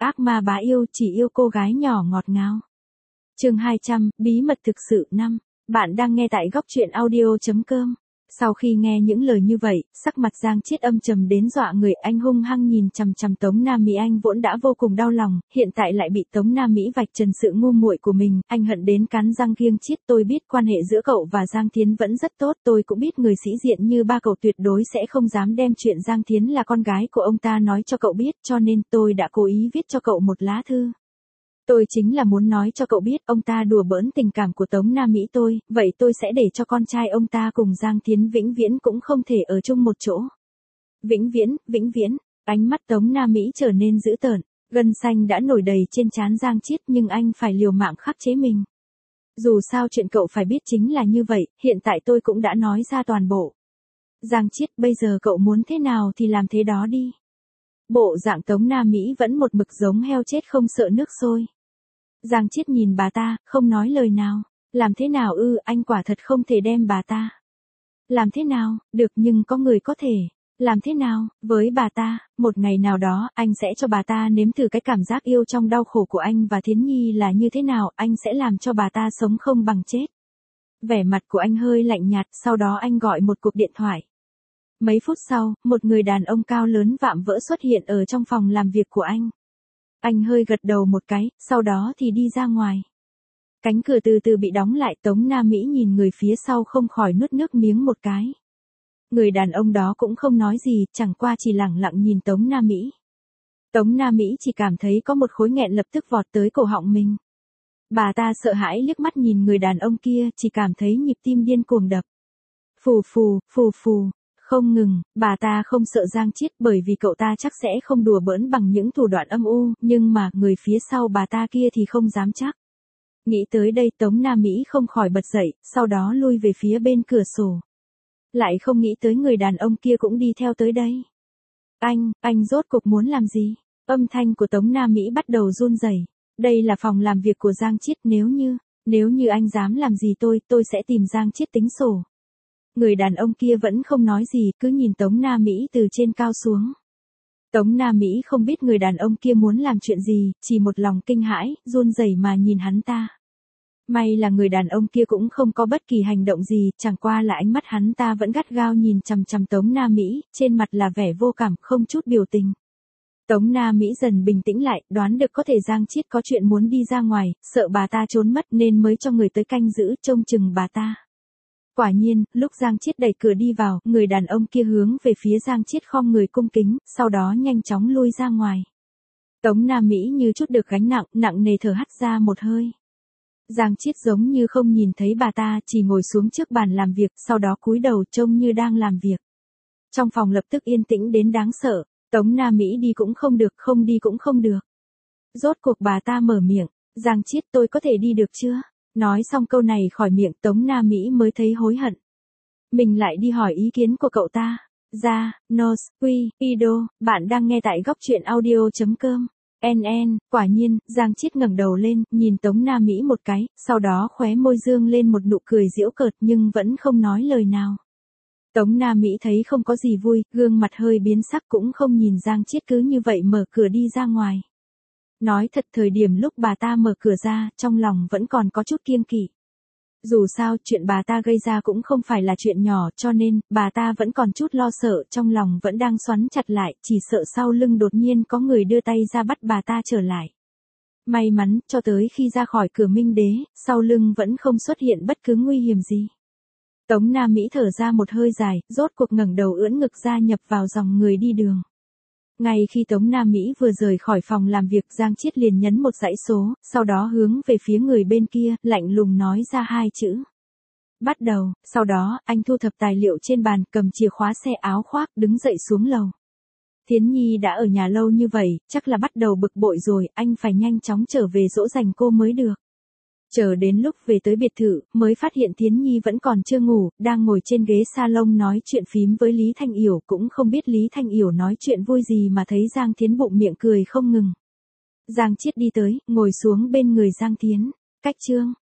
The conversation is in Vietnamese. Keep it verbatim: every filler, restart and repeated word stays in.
ác ma bá yêu chỉ yêu cô gái nhỏ ngọt ngào. Chương hai trăm, bí mật thực sự năm. Bạn đang nghe tại góc truyện audio chấm com. Sau khi nghe những lời như vậy, sắc mặt Giang Chiết âm trầm đến dọa người, anh hung hăng nhìn chằm chằm Tống Nam Mỹ. Anh vốn đã vô cùng đau lòng, hiện tại lại bị Tống Nam Mỹ vạch trần sự ngu muội của mình, anh hận đến cắn răng kiêng Chiết. Tôi biết quan hệ giữa cậu và Giang Thiến vẫn rất tốt, tôi cũng biết người sĩ diện như ba cậu tuyệt đối sẽ không dám đem chuyện Giang Thiến là con gái của ông ta nói cho cậu biết, cho nên tôi đã cố ý viết cho cậu một lá thư. Tôi chính là muốn nói cho cậu biết ông ta đùa bỡn tình cảm của Tống Nam Mỹ tôi, vậy tôi sẽ để cho con trai ông ta cùng Giang Thiến vĩnh viễn cũng không thể ở chung một chỗ. Vĩnh viễn, vĩnh viễn, ánh mắt Tống Nam Mỹ trở nên dữ tợn, gân xanh đã nổi đầy trên trán Giang Chiết nhưng anh phải liều mạng khắc chế mình. Dù sao chuyện cậu phải biết chính là như vậy, hiện tại tôi cũng đã nói ra toàn bộ. Giang Chiết, bây giờ cậu muốn thế nào thì làm thế đó đi. Bộ dạng Tống Nam Mỹ vẫn một mực giống heo chết không sợ nước sôi. Giang Chiết nhìn bà ta, không nói lời nào. Làm thế nào ư, anh quả thật không thể đem bà ta. Làm thế nào, được nhưng có người có thể. Làm thế nào, với bà ta, một ngày nào đó, anh sẽ cho bà ta nếm thử cái cảm giác yêu trong đau khổ của anh và Thiến Nhi là như thế nào, anh sẽ làm cho bà ta sống không bằng chết. Vẻ mặt của anh hơi lạnh nhạt, sau đó anh gọi một cuộc điện thoại. Mấy phút sau, một người đàn ông cao lớn vạm vỡ xuất hiện ở trong phòng làm việc của anh. Anh hơi gật đầu một cái, sau đó thì đi ra ngoài. Cánh cửa từ từ bị đóng lại, Tống Nam Mỹ nhìn người phía sau không khỏi nuốt nước miếng một cái. Người đàn ông đó cũng không nói gì, chẳng qua chỉ lẳng lặng nhìn Tống Nam Mỹ. Tống Nam Mỹ chỉ cảm thấy có một khối nghẹn lập tức vọt tới cổ họng mình. Bà ta sợ hãi liếc mắt nhìn người đàn ông kia, chỉ cảm thấy nhịp tim điên cuồng đập. Phù phù, phù phù. Không ngừng, bà ta không sợ Giang Chiết bởi vì cậu ta chắc sẽ không đùa bỡn bằng những thủ đoạn âm u, nhưng mà người phía sau bà ta kia thì không dám chắc. Nghĩ tới đây Tống Nam Mỹ không khỏi bật dậy, sau đó lui về phía bên cửa sổ. Lại không nghĩ tới người đàn ông kia cũng đi theo tới đây. Anh, anh rốt cuộc muốn làm gì? Âm thanh của Tống Nam Mỹ bắt đầu run rẩy. Đây là phòng làm việc của Giang Chiết, nếu như, nếu như anh dám làm gì tôi, tôi sẽ tìm Giang Chiết tính sổ. Người đàn ông kia vẫn không nói gì, cứ nhìn Tống Nam Mỹ từ trên cao xuống. Tống Nam Mỹ không biết người đàn ông kia muốn làm chuyện gì, chỉ một lòng kinh hãi, run rẩy mà nhìn hắn ta. May là người đàn ông kia cũng không có bất kỳ hành động gì, chẳng qua là ánh mắt hắn ta vẫn gắt gao nhìn chằm chằm Tống Nam Mỹ, trên mặt là vẻ vô cảm, không chút biểu tình. Tống Nam Mỹ dần bình tĩnh lại, đoán được có thể Giang Chiết có chuyện muốn đi ra ngoài, sợ bà ta trốn mất nên mới cho người tới canh giữ trông chừng bà ta. Quả nhiên, lúc Giang Chiết đẩy cửa đi vào, người đàn ông kia hướng về phía Giang Chiết khom người cung kính, sau đó nhanh chóng lui ra ngoài. Tống Nam Mỹ như chút được gánh nặng, nặng nề thở hắt ra một hơi. Giang Chiết giống như không nhìn thấy bà ta, chỉ ngồi xuống trước bàn làm việc, sau đó cúi đầu trông như đang làm việc. Trong phòng lập tức yên tĩnh đến đáng sợ, Tống Nam Mỹ đi cũng không được, không đi cũng không được. Rốt cuộc bà ta mở miệng, Giang Chiết, tôi có thể đi được chưa? Nói xong câu này khỏi miệng Tống Nam Mỹ mới thấy hối hận. Mình lại đi hỏi ý kiến của cậu ta. Ra, Nos, Quy, Ido, bạn đang nghe tại góc truyện audio chấm com. en en, quả nhiên, Giang Chiết ngẩng đầu lên, nhìn Tống Nam Mỹ một cái, sau đó khóe môi dương lên một nụ cười giễu cợt nhưng vẫn không nói lời nào. Tống Nam Mỹ thấy không có gì vui, gương mặt hơi biến sắc cũng không nhìn Giang Chiết cứ như vậy mở cửa đi ra ngoài. Nói thật thời điểm lúc bà ta mở cửa ra, trong lòng vẫn còn có chút kiêng kỵ. Dù sao, chuyện bà ta gây ra cũng không phải là chuyện nhỏ, cho nên, bà ta vẫn còn chút lo sợ, trong lòng vẫn đang xoắn chặt lại, chỉ sợ sau lưng đột nhiên có người đưa tay ra bắt bà ta trở lại. May mắn, cho tới khi ra khỏi cửa Minh Đế, sau lưng vẫn không xuất hiện bất cứ nguy hiểm gì. Tống Nam Mỹ thở ra một hơi dài, rốt cuộc ngẩng đầu ưỡn ngực ra nhập vào dòng người đi đường. Ngay khi Tống Nam Mỹ vừa rời khỏi phòng làm việc, Giang Chiết liền nhấn một dãy số, sau đó hướng về phía người bên kia, lạnh lùng nói ra hai chữ. Bắt đầu, sau đó, anh thu thập tài liệu trên bàn, cầm chìa khóa xe áo khoác, đứng dậy xuống lầu. Thiến Nhi đã ở nhà lâu như vậy, chắc là bắt đầu bực bội rồi, anh phải nhanh chóng trở về dỗ dành cô mới được. Chờ đến lúc về tới biệt thự, mới phát hiện Thiến Nhi vẫn còn chưa ngủ, đang ngồi trên ghế salon nói chuyện phím với Lý Thanh Yểu, cũng không biết Lý Thanh Yểu nói chuyện vui gì mà thấy Giang Thiến bụng miệng cười không ngừng. Giang Chiết đi tới, ngồi xuống bên người Giang Thiến. Cách chương,